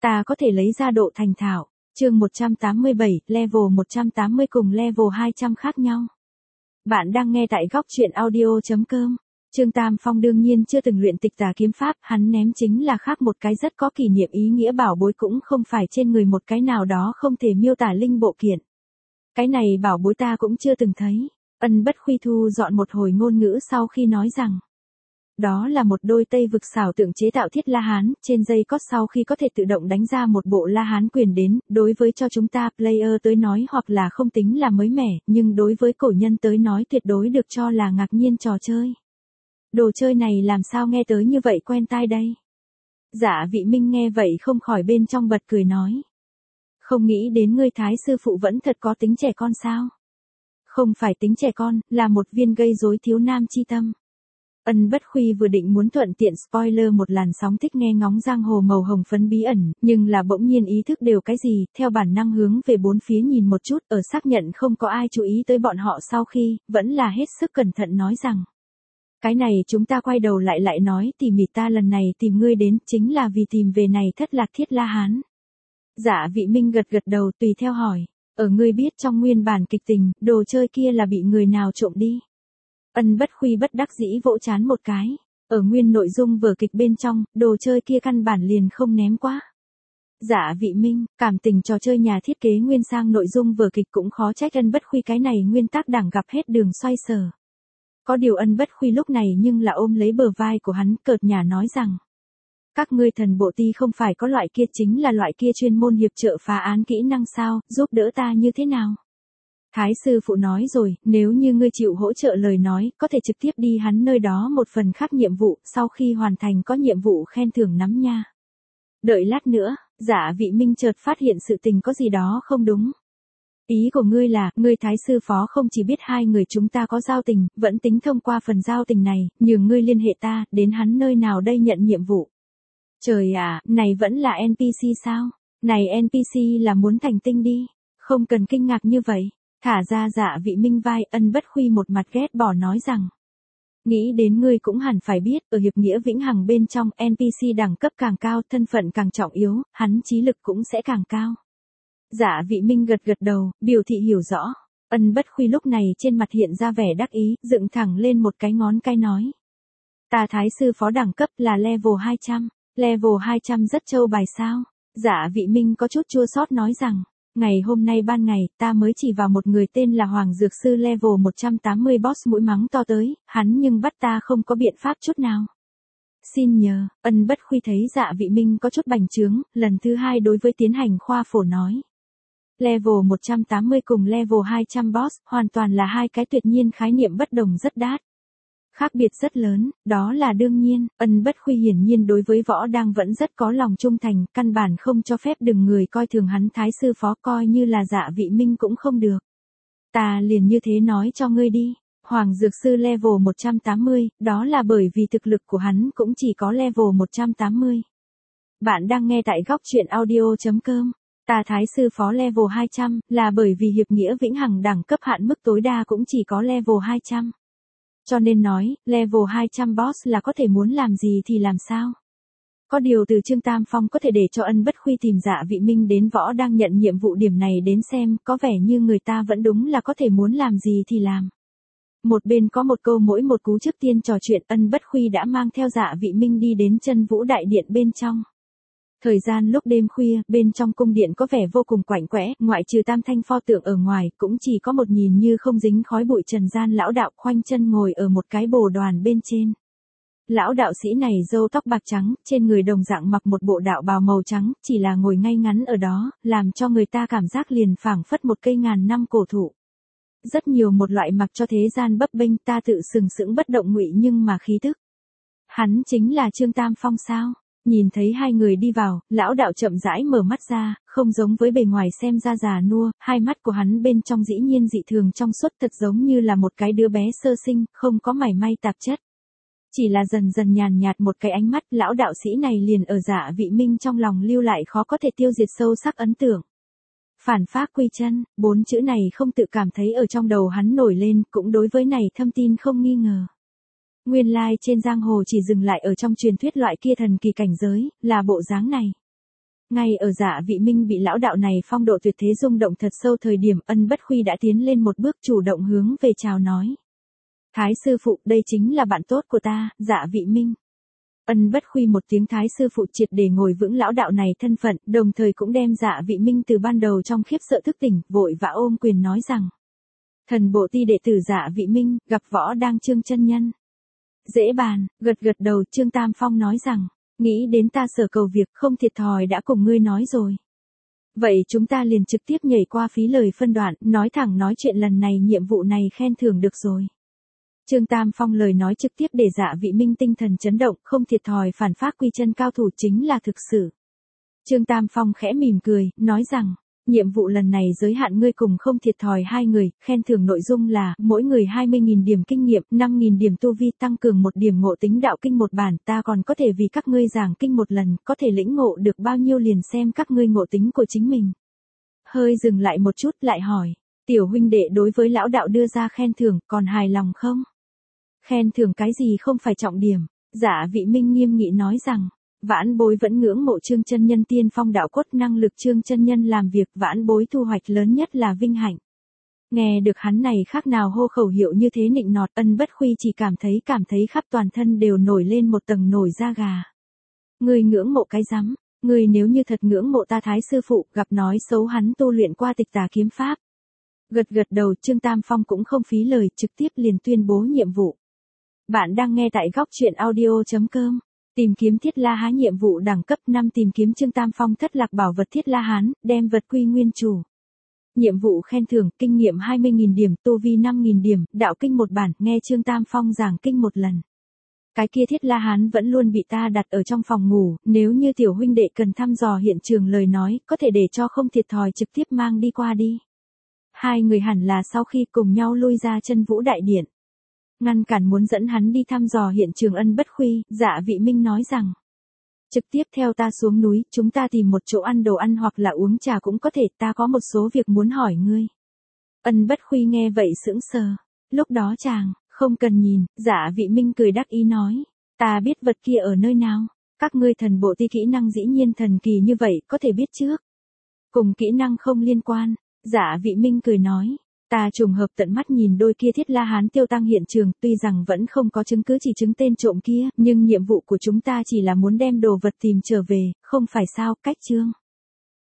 Ta có thể lấy ra độ thành thạo. Chương 187, level 180 cùng level 200 khác nhau. Bạn đang nghe tại góc truyện audio.com. Trương Tam Phong đương nhiên chưa từng luyện tịch tà kiếm pháp, hắn ném chính là khác một cái rất có kỷ niệm ý nghĩa bảo bối, cũng không phải trên người một cái nào đó không thể miêu tả linh bộ kiện. Cái này bảo bối ta cũng chưa từng thấy. Ân Bất Khuy thu dọn một hồi ngôn ngữ sau khi nói rằng, đó là một đôi Tây vực xảo tượng chế tạo thiết La Hán, trên dây cót sau khi có thể tự động đánh ra một bộ La Hán quyền đến, đối với cho chúng ta player tới nói hoặc là không tính là mới mẻ, nhưng đối với cổ nhân tới nói tuyệt đối được cho là ngạc nhiên trò chơi. Đồ chơi này làm sao nghe tới như vậy quen tai đây? Dạ Vị Minh nghe vậy không khỏi bên trong bật cười nói. Không nghĩ đến ngươi Thái sư phụ vẫn thật có tính trẻ con sao? Không phải tính trẻ con, là một viên gây rối thiếu nam chi tâm. Ân Bất Khuy vừa định muốn thuận tiện spoiler một làn sóng thích nghe ngóng giang hồ màu hồng phấn bí ẩn, nhưng là bỗng nhiên ý thức đều cái gì, theo bản năng hướng về bốn phía nhìn một chút, ở xác nhận không có ai chú ý tới bọn họ sau khi, vẫn là hết sức cẩn thận nói rằng. Cái này chúng ta quay đầu lại nói tỉ mỉ, ta lần này tìm ngươi đến chính là vì tìm về này thất lạc thiết La Hán. Dạ Vị Minh gật đầu tùy theo hỏi, ở ngươi biết trong nguyên bản kịch tình, đồ chơi kia là bị người nào trộm đi? Ân Bất Khuy bất đắc dĩ vỗ chán một cái. Ở nguyên nội dung vở kịch bên trong, đồ chơi kia căn bản liền không ném quá. Dạ Vị Minh, cảm tình trò chơi nhà thiết kế nguyên sang nội dung vở kịch cũng khó trách Ân Bất Khuy cái này nguyên tác đảng gặp hết đường xoay sở. Có điều Ân Bất Khuy lúc này nhưng là ôm lấy bờ vai của hắn cợt nhả nói rằng. Các ngươi thần bộ ti không phải có loại kia chính là loại kia chuyên môn hiệp trợ phá án kỹ năng sao, giúp đỡ ta như thế nào? Thái sư phụ nói rồi, nếu như ngươi chịu hỗ trợ lời nói, có thể trực tiếp đi hắn nơi đó một phần khác nhiệm vụ, sau khi hoàn thành có nhiệm vụ khen thưởng nắm nha. Đợi lát nữa, Dạ Vị Minh chợt phát hiện sự tình có gì đó không đúng. Ý của ngươi là, ngươi Thái sư phó không chỉ biết hai người chúng ta có giao tình, vẫn tính thông qua phần giao tình này, nhường ngươi liên hệ ta, đến hắn nơi nào đây nhận nhiệm vụ. Trời ạ, này vẫn là NPC sao? Này NPC là muốn thành tinh đi, không cần kinh ngạc như vậy. Thả ra Dạ Vị Minh vai, Ân Bất Khuy một mặt ghét bỏ nói rằng. Nghĩ đến ngươi cũng hẳn phải biết, ở hiệp nghĩa vĩnh hằng bên trong, NPC đẳng cấp càng cao, thân phận càng trọng yếu, hắn trí lực cũng sẽ càng cao. Dạ Vị Minh gật đầu, biểu thị hiểu rõ. Ân Bất Khuy lúc này trên mặt hiện ra vẻ đắc ý, dựng thẳng lên một cái ngón cái nói. Ta Thái sư phó đẳng cấp là level 200, level 200 rất trâu bài sao. Dạ Vị Minh có chút chua xót nói rằng. Ngày hôm nay ban ngày, ta mới chỉ vào một người tên là Hoàng Dược Sư level 180 boss mũi mắng to tới, hắn nhưng bắt ta không có biện pháp chút nào. Xin nhờ, Ân Bất Khuy thấy Dạ Vị Minh có chút bành trướng, lần thứ hai đối với tiến hành khoa phổ nói. Level 180 cùng level 200 boss, hoàn toàn là hai cái tuyệt nhiên khái niệm bất đồng rất đắt. Khác biệt rất lớn, đó là đương nhiên, Ân Bất Khuy hiển nhiên đối với võ đang vẫn rất có lòng trung thành, căn bản không cho phép đừng người coi thường hắn Thái sư phó, coi như là Dạ Vị Minh cũng không được. Ta liền như thế nói cho ngươi đi, Hoàng Dược Sư level 180, đó là bởi vì thực lực của hắn cũng chỉ có level 180. Bạn đang nghe tại góc truyện audio.com. Ta Thái sư phó level 200, là bởi vì hiệp nghĩa vĩnh hằng đẳng cấp hạn mức tối đa cũng chỉ có level 200. Cho nên nói, level 200 boss là có thể muốn làm gì thì làm sao. Có điều từ Trương Tam Phong có thể để cho Ân Bất Khuy tìm Dạ Vị Minh đến võ đang nhận nhiệm vụ điểm này đến xem, có vẻ như người ta vẫn đúng là có thể muốn làm gì thì làm. Một bên có một câu mỗi một cú trước tiên trò chuyện, Ân Bất Khuy đã mang theo Dạ Vị Minh đi đến Chân Vũ Đại Điện bên trong. Thời gian lúc đêm khuya, bên trong cung điện có vẻ vô cùng quạnh quẽ, ngoại trừ tam thanh pho tượng ở ngoài, cũng chỉ có một nhìn như không dính khói bụi trần gian lão đạo khoanh chân ngồi ở một cái bồ đoàn bên trên. Lão đạo sĩ này râu tóc bạc trắng, trên người đồng dạng mặc một bộ đạo bào màu trắng, chỉ là ngồi ngay ngắn ở đó, làm cho người ta cảm giác liền phảng phất một cây ngàn năm cổ thụ. Rất nhiều một loại mặc cho thế gian bấp bênh, ta tự sừng sững bất động ngụy nhưng mà khí tức. Hắn chính là Trương Tam Phong sao? Nhìn thấy hai người đi vào, lão đạo chậm rãi mở mắt ra, không giống với bề ngoài xem ra già nua, hai mắt của hắn bên trong dĩ nhiên dị thường trong suốt, thật giống như là một cái đứa bé sơ sinh, không có mảy may tạp chất. Chỉ là dần dần nhàn nhạt một cái ánh mắt, lão đạo sĩ này liền ở Dạ Vị Minh trong lòng lưu lại khó có thể tiêu diệt sâu sắc ấn tượng. Phản phác quy chân, 4 chữ này không tự cảm thấy ở trong đầu hắn nổi lên, cũng đối với này thâm tin không nghi ngờ. Nguyên lai trên giang hồ chỉ dừng lại ở trong truyền thuyết loại kia thần kỳ cảnh giới, là bộ dáng này. Ngay ở Dạ Vị Minh bị lão đạo này phong độ tuyệt thế rung động thật sâu thời điểm, Ân Bất Khuy đã tiến lên một bước chủ động hướng về chào nói. Thái sư phụ, đây chính là bạn tốt của ta, Dạ Vị Minh. Ân Bất Khuy một tiếng thái sư phụ triệt để ngồi vững lão đạo này thân phận, đồng thời cũng đem Dạ Vị Minh từ ban đầu trong khiếp sợ thức tỉnh, vội vã ôm quyền nói rằng. Thần bộ ti đệ tử Dạ Vị Minh, gặp võ đang Trương chân nhân. Dễ bàn, gật gật đầu, Trương Tam Phong nói rằng, nghĩ đến ta sở cầu việc không thiệt thòi đã cùng ngươi nói rồi. Vậy chúng ta liền trực tiếp nhảy qua phí lời phân đoạn, nói thẳng nói chuyện lần này nhiệm vụ này khen thưởng được rồi. Trương Tam Phong lời nói trực tiếp để Dạ Vị Minh tinh thần chấn động, không thiệt thòi phản phác quy chân cao thủ chính là thực sự. Trương Tam Phong khẽ mỉm cười, nói rằng, nhiệm vụ lần này giới hạn ngươi cùng không thiệt thòi hai người, khen thưởng nội dung là, mỗi người 20.000 điểm kinh nghiệm, 5.000 điểm tu vi, tăng cường 1 điểm ngộ tính đạo kinh một bản, ta còn có thể vì các ngươi giảng kinh một lần, có thể lĩnh ngộ được bao nhiêu liền xem các ngươi ngộ tính của chính mình. Hơi dừng lại một chút lại hỏi, tiểu huynh đệ đối với lão đạo đưa ra khen thưởng, còn hài lòng không? Khen thưởng cái gì không phải trọng điểm, Dạ Vị Minh nghiêm nghị nói rằng, vãn bối vẫn ngưỡng mộ Trương chân nhân tiên phong đạo cốt năng lực Trương chân nhân làm việc, vãn bối thu hoạch lớn nhất là vinh hạnh. Nghe được hắn này khác nào hô khẩu hiệu như thế nịnh nọt, Ân Bất Khuy chỉ cảm thấy khắp toàn thân đều nổi lên một tầng nổi da gà. Ngươi ngưỡng mộ cái rắm, ngươi nếu như thật ngưỡng mộ ta thái sư phụ, gặp nói xấu hắn tu luyện qua Tịch Tà kiếm pháp. Gật gật đầu, Trương Tam Phong cũng không phí lời, trực tiếp liền tuyên bố nhiệm vụ. Bạn đang nghe tại góc truyện audio.com. Tìm kiếm Thiết La Hán nhiệm vụ đẳng cấp 5, tìm kiếm Trương Tam Phong thất lạc bảo vật Thiết La Hán, đem vật quy nguyên chủ. Nhiệm vụ khen thưởng, kinh nghiệm 20.000 điểm, tu vi 5.000 điểm, đạo kinh một bản, nghe Trương Tam Phong giảng kinh một lần. Cái kia Thiết La Hán vẫn luôn bị ta đặt ở trong phòng ngủ, nếu như tiểu huynh đệ cần thăm dò hiện trường lời nói, có thể để cho không thiệt thòi trực tiếp mang đi qua đi. Hai người hẳn là sau khi cùng nhau lui ra Chân Vũ đại điện. Ngăn cản muốn dẫn hắn đi thăm dò hiện trường Ân Bất Khuy, Dạ Vị Minh nói rằng. Trực tiếp theo ta xuống núi, chúng ta tìm một chỗ ăn đồ ăn hoặc là uống trà cũng có thể, ta có một số việc muốn hỏi ngươi. Ân Bất Khuy nghe vậy sững sờ. Lúc đó chàng, không cần nhìn, Dạ Vị Minh cười đắc ý nói. Ta biết vật kia ở nơi nào, các ngươi thần bộ ti kỹ năng dĩ nhiên thần kỳ như vậy, có thể biết trước. Cùng kỹ năng không liên quan, Dạ Vị Minh cười nói. Ta trùng hợp tận mắt nhìn đôi kia Thiết La Hán tiêu tăng hiện trường, tuy rằng vẫn không có chứng cứ chỉ chứng tên trộm kia, nhưng nhiệm vụ của chúng ta chỉ là muốn đem đồ vật tìm trở về, không phải sao, cách chương.